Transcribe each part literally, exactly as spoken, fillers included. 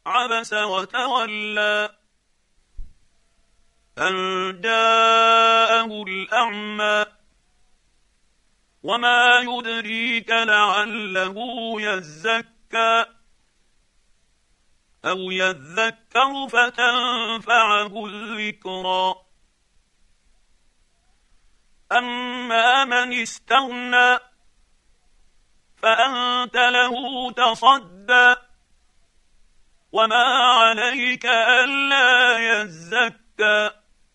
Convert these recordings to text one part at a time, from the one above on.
عبس وتولى أن جاءه الأعمى وما يدريك لعله يزكى أو يذكر فتنفعه الذكرى أما من استغنى فأنت له تصدى وما عليك ألا يزكى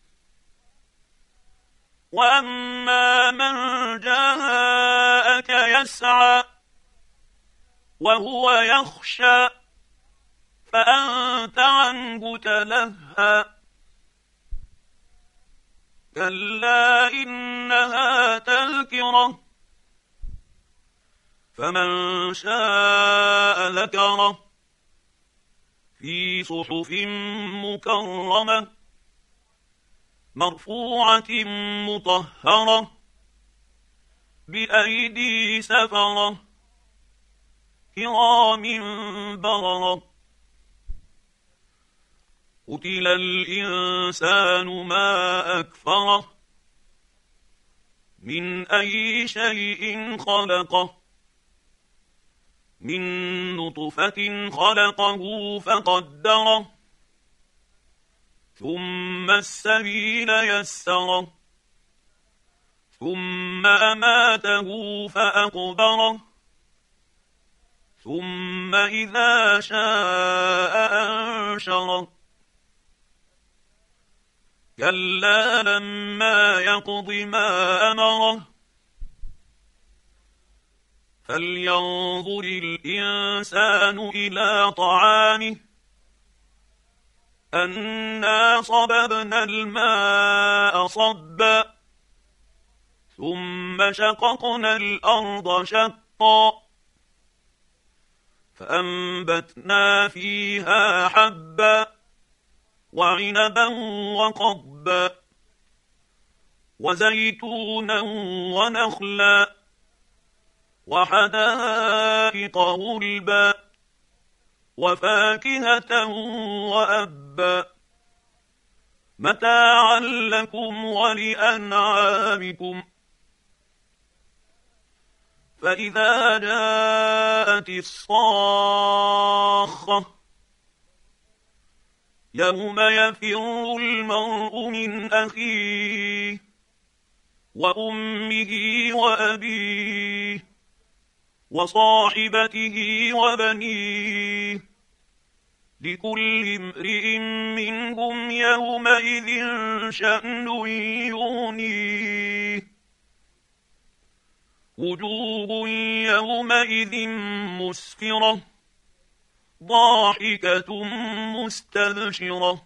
وأما من جاءك يسعى وهو يخشى فأنت عنه تلهى كلا إنها تذكرة فمن شاء ذكره في صحف مكرمة مرفوعة مطهرة بأيدي سفرة كرام بررة قتل الإنسان ما أكفره من أي شيء خلقه من نطفة خلقه فقدره ثم السبيل يسره ثم أماته فأقبره ثم إذا شاء أنشره كلا لما يقض ما أمره فلينظر الإنسان إلى طعامه أنا صببنا الماء صبا ثم شققنا الأرض شقا فأنبتنا فيها حبا وعنبا وقضبا وزيتونا ونخلا وحدائق غلبا وفاكهة وأبا متاعا لكم ولأنعامكم فإذا جاءت الصاخة يوم يفر المرء من أخيه وأمه وأبيه وصاحبته وبنيه لكل امرئ منهم يومئذ شأن يغنيه وجوه يومئذ مسفرة ضاحكة مستبشرة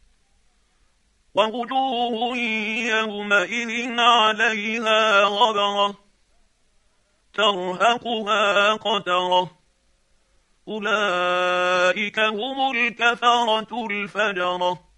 ووجوه يومئذ عليها غبرة ترهقها قترة أولئك هم الكفرة الفجرة.